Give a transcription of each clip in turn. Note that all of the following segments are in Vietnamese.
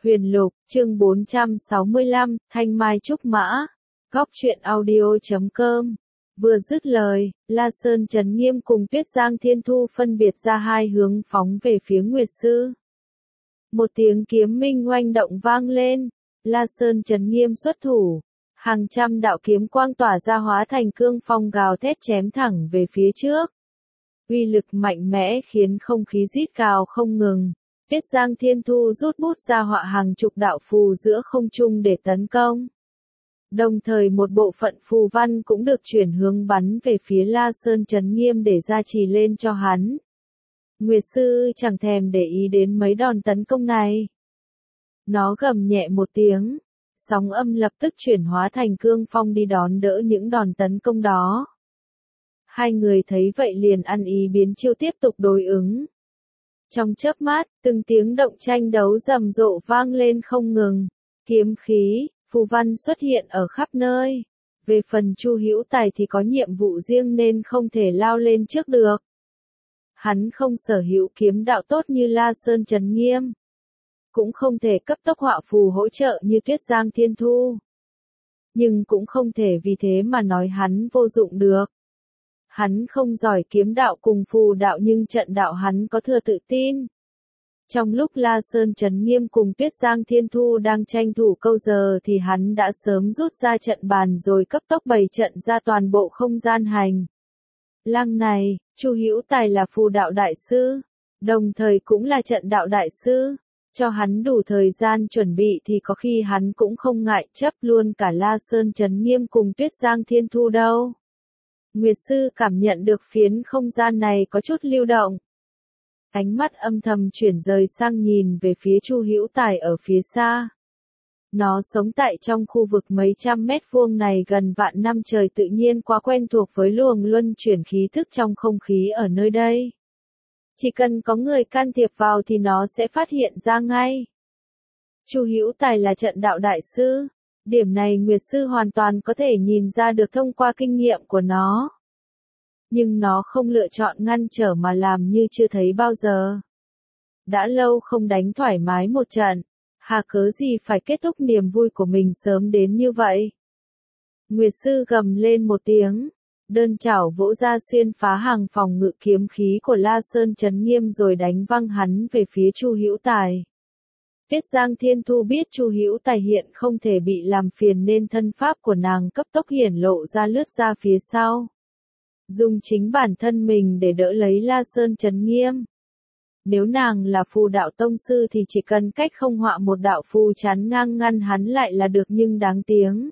Huyền Lục, chương 465, Thanh Mai Trúc Mã. Góc truyện audio.com. Vừa dứt lời, La Sơn Trấn Nghiêm cùng Tuyết Giang Thiên Thu phân biệt ra hai hướng phóng về phía Nguyệt Sư. Một tiếng kiếm minh oanh động vang lên, La Sơn Trấn Nghiêm xuất thủ. Hàng trăm đạo kiếm quang tỏa ra hóa thành cương phong gào thét chém thẳng về phía trước. Uy lực mạnh mẽ khiến không khí rít gào không ngừng. Tuyết Giang Thiên Thu rút bút ra họa hàng chục đạo phù giữa không trung để tấn công. Đồng thời một bộ phận phù văn cũng được chuyển hướng bắn về phía La Sơn Trấn Nghiêm để gia trì lên cho hắn. Nguyệt Sư chẳng thèm để ý đến mấy đòn tấn công này. Nó gầm nhẹ một tiếng, sóng âm lập tức chuyển hóa thành cương phong đi đón đỡ những đòn tấn công đó. Hai người thấy vậy liền ăn ý biến chiêu tiếp tục đối ứng. Trong chớp mắt, từng tiếng động tranh đấu rầm rộ vang lên không ngừng. Kiếm khí, phù văn xuất hiện ở khắp nơi. Về phần Chu Hữu Tài thì có nhiệm vụ riêng nên không thể lao lên trước được. Hắn không sở hữu kiếm đạo tốt như La Sơn Trấn Nghiêm. Cũng không thể cấp tốc họa phù hỗ trợ như Tuyết Giang Thiên Thu. Nhưng cũng không thể vì thế mà nói hắn vô dụng được. Hắn không giỏi kiếm đạo cùng phù đạo nhưng trận đạo hắn có thừa tự tin. Trong lúc La Sơn Trấn Nghiêm cùng Tuyết Giang Thiên Thu đang tranh thủ câu giờ thì hắn đã sớm rút ra trận bàn rồi cấp tốc bày trận ra toàn bộ không gian hành. Lang này, Chu Hữu Tài là phù đạo đại sư, đồng thời cũng là trận đạo đại sư. Cho hắn đủ thời gian chuẩn bị thì có khi hắn cũng không ngại chấp luôn cả La Sơn Trấn Nghiêm cùng Tuyết Giang Thiên Thu đâu. Nguyệt Sư cảm nhận được phiến không gian này có chút lưu động. Ánh mắt âm thầm chuyển rời sang nhìn về phía Chu Hữu Tài ở phía xa. Nó sống tại trong khu vực mấy trăm mét vuông này gần vạn năm trời tự nhiên quá quen thuộc với luồng luân chuyển khí thức trong không khí ở nơi đây. Chỉ cần có người can thiệp vào thì nó sẽ phát hiện ra ngay. Chu Hữu Tài là trận đạo đại sư. Điểm này Nguyệt Sư hoàn toàn có thể nhìn ra được thông qua kinh nghiệm của nó. Nhưng nó không lựa chọn ngăn trở mà làm như chưa thấy bao giờ. Đã lâu không đánh thoải mái một trận, hà cớ gì phải kết thúc niềm vui của mình sớm đến như vậy. Nguyệt Sư gầm lên một tiếng, đơn chảo vỗ ra xuyên phá hàng phòng ngự kiếm khí của La Sơn Trấn Nghiêm rồi đánh văng hắn về phía Chu Hữu Tài. Tuyết Giang Thiên Thu biết Chu Hữu Tài hiện không thể bị làm phiền nên thân pháp của nàng cấp tốc hiển lộ ra lướt ra phía sau. Dùng chính bản thân mình để đỡ lấy La Sơn Trấn Nghiêm. Nếu nàng là phù đạo tông sư thì chỉ cần cách không họa một đạo phù chắn ngang ngăn hắn lại là được nhưng đáng tiếng.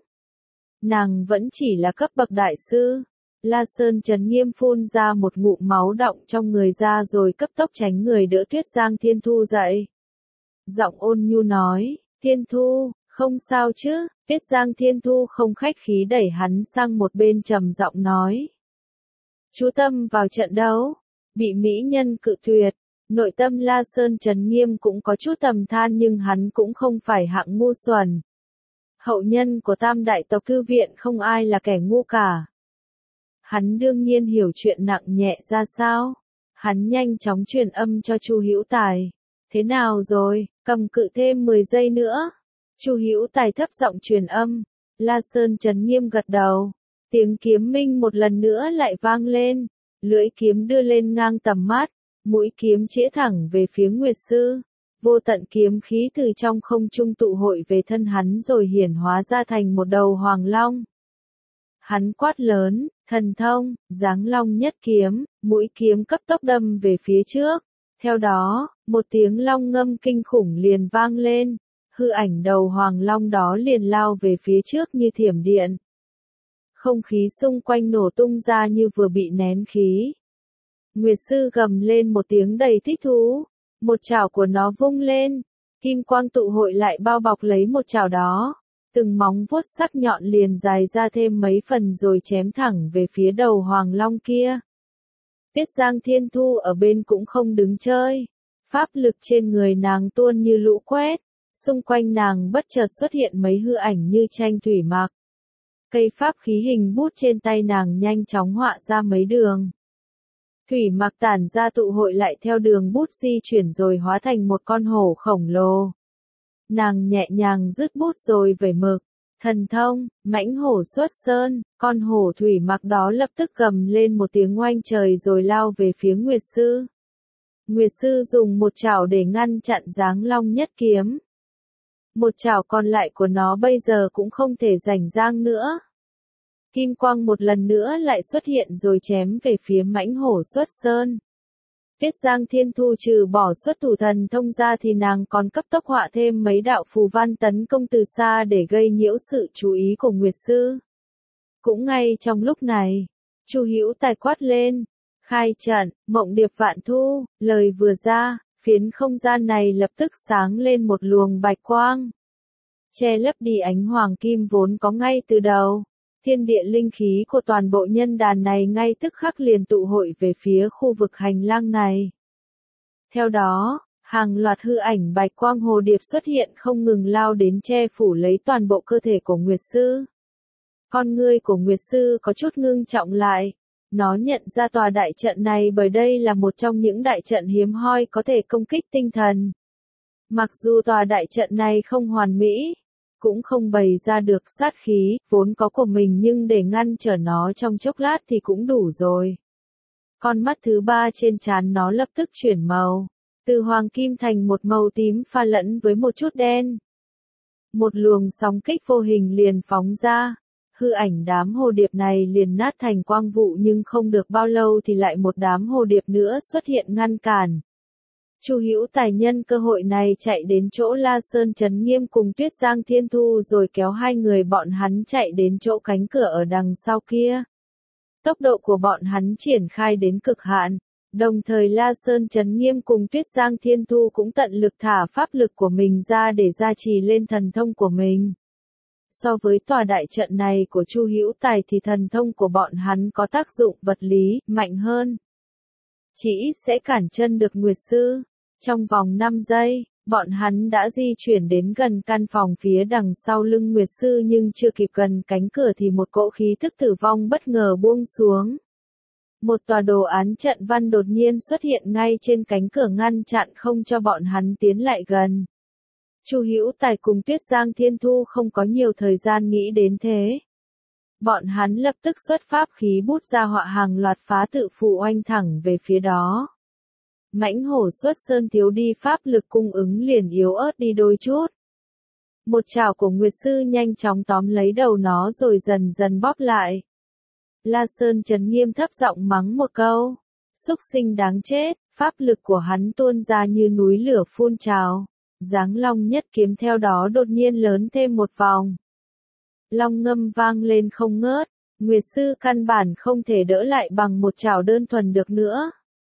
Nàng vẫn chỉ là cấp bậc đại sư. La Sơn Trấn Nghiêm phun ra một ngụm máu đọng trong người ra rồi cấp tốc tránh người đỡ Tuyết Giang Thiên Thu dậy. Giọng ôn nhu nói, Thiên Thu, không sao chứ. Tuyết Giang Thiên Thu không khách khí đẩy hắn sang một bên trầm giọng nói. Chú tâm vào trận đấu. Bị mỹ nhân cự tuyệt. Nội tâm La Sơn Trấn Nghiêm cũng có chút tầm than nhưng hắn cũng không phải hạng ngu xuẩn. Hậu nhân của Tam Đại Tộc Thư Viện không ai là kẻ ngu cả. Hắn đương nhiên hiểu chuyện nặng nhẹ ra sao. Hắn nhanh chóng truyền âm cho Chu Hữu Tài. Thế nào rồi, cầm cự thêm 10 giây nữa. Chu Hữu Tài thấp giọng truyền âm. La Sơn Trấn Nghiêm gật đầu. Tiếng kiếm minh một lần nữa lại vang lên. Lưỡi kiếm đưa lên ngang tầm mắt. Mũi kiếm chĩa thẳng về phía Nguyệt Sư. Vô tận kiếm khí từ trong không trung tụ hội về thân hắn rồi hiển hóa ra thành một đầu hoàng long. Hắn quát lớn, thần thông, giáng long nhất kiếm, mũi kiếm cấp tốc đâm về phía trước. Theo đó, một tiếng long ngâm kinh khủng liền vang lên. Hư ảnh đầu hoàng long đó liền lao về phía trước như thiểm điện. Không khí xung quanh nổ tung ra như vừa bị nén khí. Nguyệt Sư gầm lên một tiếng đầy thích thú. Một chảo của nó vung lên. Kim quang tụ hội lại bao bọc lấy một chảo đó. Từng móng vuốt sắc nhọn liền dài ra thêm mấy phần rồi chém thẳng về phía đầu hoàng long kia. Tuyết Giang Thiên Thu ở bên cũng không đứng chơi. Pháp lực trên người nàng tuôn như lũ quét. Xung quanh nàng bất chợt xuất hiện mấy hư ảnh như tranh thủy mặc. Cây pháp khí hình bút trên tay nàng nhanh chóng họa ra mấy đường. Thủy mặc tản ra tụ hội lại theo đường bút di chuyển rồi hóa thành một con hổ khổng lồ. Nàng nhẹ nhàng dứt bút rồi vẩy mực. Thần thông, mãnh hổ xuất sơn, con hổ thủy mặc đó lập tức gầm lên một tiếng oanh trời rồi lao về phía Nguyệt Sư. Nguyệt Sư dùng một chảo để ngăn chặn Giáng Long Nhất Kiếm. Một chảo còn lại của nó bây giờ cũng không thể rảnh rang nữa. Kim quang một lần nữa lại xuất hiện rồi chém về phía mãnh hổ xuất sơn. Tiết Giang Thiên Thu trừ bỏ xuất thủ thần thông ra thì nàng còn cấp tốc họa thêm mấy đạo phù văn tấn công từ xa để gây nhiễu sự chú ý của Nguyệt Sư. Cũng ngay trong lúc này, Chu Hữu Tài quát lên, khai trận, mộng điệp vạn thu, lời vừa ra, phiến không gian này lập tức sáng lên một luồng bạch quang. Che lấp đi ánh hoàng kim vốn có ngay từ đầu. Thiên địa linh khí của toàn bộ nhân đàn này ngay tức khắc liền tụ hội về phía khu vực hành lang này. Theo đó, hàng loạt hư ảnh bạch quang hồ điệp xuất hiện không ngừng lao đến che phủ lấy toàn bộ cơ thể của Nguyệt Sư. Con ngươi của Nguyệt Sư có chút ngưng trọng lại. Nó nhận ra tòa đại trận này bởi đây là một trong những đại trận hiếm hoi có thể công kích tinh thần. Mặc dù tòa đại trận này không hoàn mỹ, cũng không bày ra được sát khí vốn có của mình nhưng để ngăn trở nó trong chốc lát thì cũng đủ rồi. Con mắt thứ ba trên trán nó lập tức chuyển màu, từ hoàng kim thành một màu tím pha lẫn với một chút đen. Một luồng sóng kích vô hình liền phóng ra, hư ảnh đám hồ điệp này liền nát thành quang vụ nhưng không được bao lâu thì lại một đám hồ điệp nữa xuất hiện ngăn cản. Chu Hữu Tài nhân cơ hội này chạy đến chỗ La Sơn Trấn Nghiêm cùng Tuyết Giang Thiên Thu rồi kéo hai người bọn hắn chạy đến chỗ cánh cửa ở đằng sau kia. Tốc độ của bọn hắn triển khai đến cực hạn, đồng thời La Sơn Trấn Nghiêm cùng Tuyết Giang Thiên Thu cũng tận lực thả pháp lực của mình ra để gia trì lên thần thông của mình. So với tòa đại trận này của Chu Hữu Tài thì thần thông của bọn hắn có tác dụng vật lý mạnh hơn. Chỉ ít sẽ cản chân được Nguyệt Sư. Trong vòng 5 giây, bọn hắn đã di chuyển đến gần căn phòng phía đằng sau lưng Nguyệt Sư nhưng chưa kịp gần cánh cửa thì một cỗ khí thức tử vong bất ngờ buông xuống. Một tòa đồ án trận văn đột nhiên xuất hiện ngay trên cánh cửa ngăn chặn không cho bọn hắn tiến lại gần. Chu Hữu Tài cùng Tuyết Giang Thiên Thu không có nhiều thời gian nghĩ đến thế. Bọn hắn lập tức xuất pháp khí bút ra họa hàng loạt phá tự phù oanh thẳng về phía đó. Mãnh hổ xuất sơn thiếu đi pháp lực cung ứng liền yếu ớt đi đôi chút. Một chảo của Nguyệt Sư nhanh chóng tóm lấy đầu nó rồi dần dần bóp lại. La Sơn Trấn Nghiêm thấp giọng mắng một câu. Súc sinh đáng chết, pháp lực của hắn tuôn ra như núi lửa phun trào. Giáng Long Nhất Kiếm theo đó đột nhiên lớn thêm một vòng. Long ngâm vang lên không ngớt, Nguyệt Sư căn bản không thể đỡ lại bằng một chảo đơn thuần được nữa.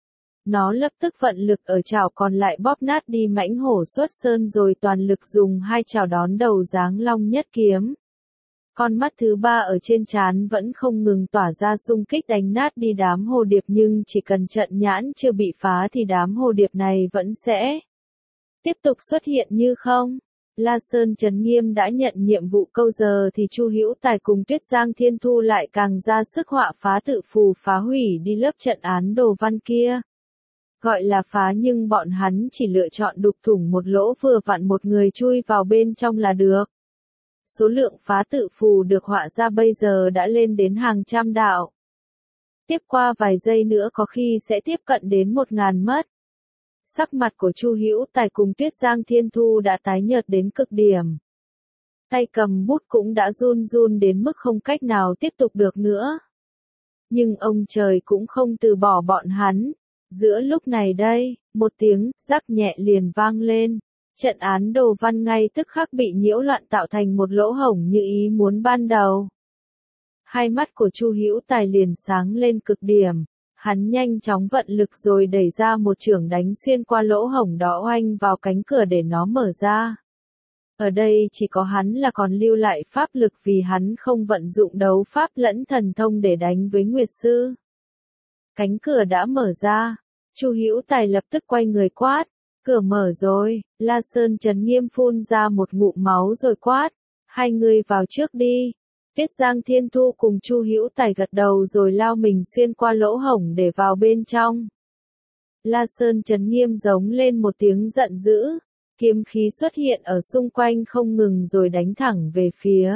Nó lập tức vận lực ở chảo còn lại bóp nát đi mãnh hổ xuất sơn rồi toàn lực dùng hai chảo đón đầu Giáng Long Nhất Kiếm. Con mắt thứ ba ở trên trán vẫn không ngừng tỏa ra xung kích đánh nát đi đám hồ điệp nhưng chỉ cần trận nhãn chưa bị phá thì đám hồ điệp này vẫn sẽ tiếp tục xuất hiện như không. La Sơn Trấn Nghiêm đã nhận nhiệm vụ câu giờ thì Chu Hữu Tài cùng Tuyết Giang Thiên Thu lại càng ra sức họa phá tự phù phá hủy đi lớp trận án đồ văn kia. Gọi là phá nhưng bọn hắn chỉ lựa chọn đục thủng một lỗ vừa vặn một người chui vào bên trong là được. Số lượng phá tự phù được họa ra bây giờ đã lên đến hàng trăm đạo. Tiếp qua vài giây nữa có khi sẽ tiếp cận đến 1000 mất. Sắc mặt của Chu Hữu Tài cùng Tuyết Giang Thiên Thu đã tái nhợt đến cực điểm. Tay cầm bút cũng đã run run đến mức không cách nào tiếp tục được nữa. Nhưng ông trời cũng không từ bỏ bọn hắn. Giữa lúc này đây, một tiếng rắc nhẹ liền vang lên. Trận án đồ văn ngay tức khắc bị nhiễu loạn tạo thành một lỗ hổng như ý muốn ban đầu. Hai mắt của Chu Hữu Tài liền sáng lên cực điểm. Hắn nhanh chóng vận lực rồi đẩy ra một chưởng đánh xuyên qua lỗ hổng đó oanh vào cánh cửa để nó mở ra. Ở đây chỉ có hắn là còn lưu lại pháp lực vì hắn không vận dụng đấu pháp lẫn thần thông để đánh với Nguyệt Sư. Cánh cửa đã mở ra, Chu Hữu Tài lập tức quay người quát, cửa mở rồi, La Sơn Trấn Nghiêm phun ra một ngụm máu rồi quát, hai người vào trước đi. Tiết Giang Thiên Thu cùng Chu Hữu Tài gật đầu rồi lao mình xuyên qua lỗ hổng để vào bên trong. La Sơn Trấn Nghiêm giống lên một tiếng giận dữ, Kiếm khí xuất hiện ở xung quanh không ngừng rồi đánh thẳng về phía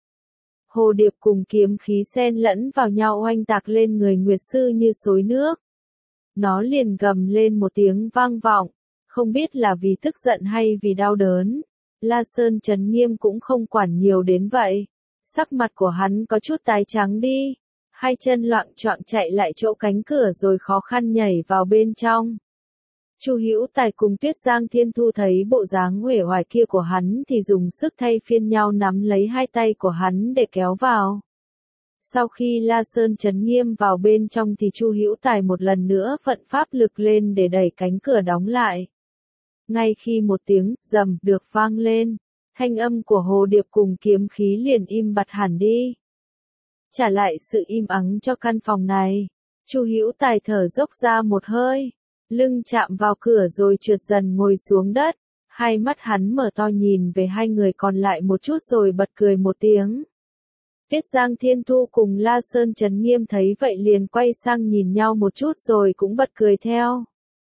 Hồ Điệp, cùng kiếm khí xen lẫn vào nhau oanh tạc lên người Nguyệt Sư như xối nước. Nó liền gầm lên một tiếng vang vọng, không biết là vì tức giận hay vì đau đớn. La Sơn Chấn Nghiêm cũng không quản nhiều đến vậy. Sắc mặt của hắn có chút tái trắng đi. Hai chân loạng choạng chạy lại chỗ cánh cửa rồi khó khăn nhảy vào bên trong. Chu Hữu Tài cùng Tuyết Giang Thiên Thu thấy bộ dáng uể oải kia của hắn thì dùng sức thay phiên nhau nắm lấy hai tay của hắn để kéo vào. Sau khi La Sơn Chấn Nghiêm vào bên trong thì Chu Hữu Tài một lần nữa vận pháp lực lên để đẩy cánh cửa đóng lại. Ngay khi một tiếng rầm được vang lên, thanh âm của Hồ Điệp cùng kiếm khí liền im bặt hẳn đi. Trả lại sự im ắng cho căn phòng này, Chu Hữu Tài thở dốc ra một hơi, lưng chạm vào cửa rồi trượt dần ngồi xuống đất. Hai mắt hắn mở to nhìn về hai người còn lại một chút rồi bật cười một tiếng. Tuyết Giang Thiên Thu cùng La Sơn Chấn Nghiêm thấy vậy liền quay sang nhìn nhau một chút rồi cũng bật cười theo.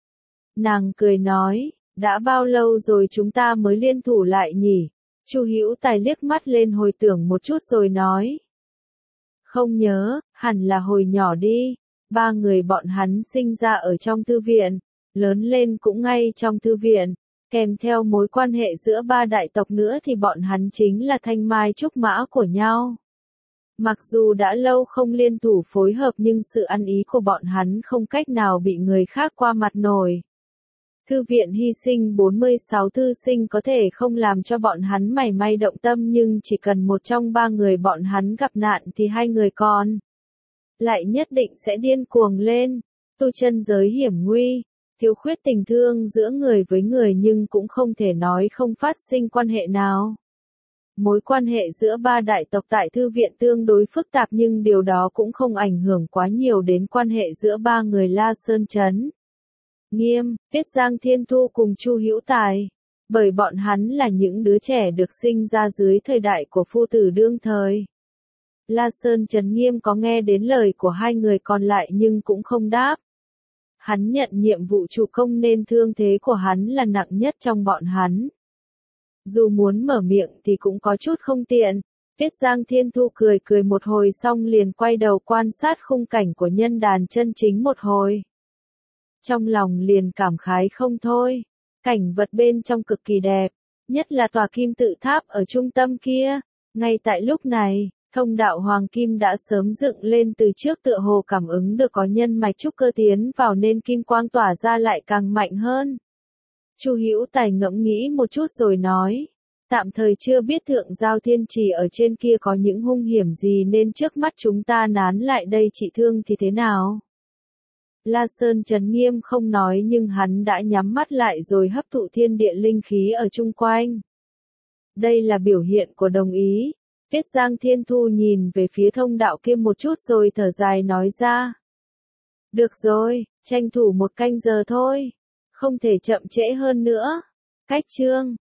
Nàng cười nói, đã bao lâu rồi chúng ta mới liên thủ lại nhỉ? Chu Hữu Tài liếc mắt lên hồi tưởng một chút rồi nói. Không nhớ, hẳn là hồi nhỏ đi. Ba người bọn hắn sinh ra ở trong thư viện, lớn lên cũng ngay trong thư viện, kèm theo mối quan hệ giữa ba đại tộc nữa thì bọn hắn chính là thanh mai trúc mã của nhau. Mặc dù đã lâu không liên thủ phối hợp nhưng sự ăn ý của bọn hắn không cách nào bị người khác qua mặt nổi. Thư viện hy sinh 46 thư sinh có thể không làm cho bọn hắn mảy may động tâm nhưng chỉ cần một trong ba người bọn hắn gặp nạn thì hai người còn lại nhất định sẽ điên cuồng lên. Tu chân giới hiểm nguy, thiếu khuyết tình thương giữa người với người nhưng cũng không thể nói không phát sinh quan hệ nào. Mối quan hệ giữa ba đại tộc tại thư viện tương đối phức tạp nhưng điều đó cũng không ảnh hưởng quá nhiều đến quan hệ giữa ba người La Sơn Chấn Nghiêm, Tuyết Giang Thiên Thu cùng Chu Hữu Tài. Bởi bọn hắn là những đứa trẻ được sinh ra dưới thời đại của phu tử đương thời. La Sơn Chấn Nghiêm có nghe đến lời của hai người còn lại nhưng cũng không đáp. Hắn nhận nhiệm vụ chủ công nên thương thế của hắn là nặng nhất trong bọn hắn. Dù muốn mở miệng thì cũng có chút không tiện. Tuyết Giang Thiên Thu cười cười một hồi xong liền quay đầu quan sát khung cảnh của nhân đàn chân chính một hồi. Trong lòng liền cảm khái không thôi. Cảnh vật bên trong cực kỳ đẹp, nhất là tòa kim tự tháp ở trung tâm kia. Ngay tại lúc này, thông đạo hoàng kim đã sớm dựng lên từ trước tựa hồ cảm ứng được có nhân mạch trúc cơ tiến vào nên kim quang tỏa ra lại càng mạnh hơn. Chu Hữu Tài ngẫm nghĩ một chút rồi nói, tạm thời chưa biết Thượng Giao Thiên Trì ở trên kia có những hung hiểm gì nên trước mắt chúng ta nán lại đây trị thương thì thế nào? La Sơn Chấn Nghiêm không nói nhưng hắn đã nhắm mắt lại rồi hấp thụ thiên địa linh khí ở chung quanh. Đây là biểu hiện của đồng ý. Tuyết Giang Thiên Thu nhìn về phía thông đạo kia một chút rồi thở dài nói ra. Được rồi, tranh thủ một canh giờ thôi. Không thể chậm trễ hơn nữa. Cách chương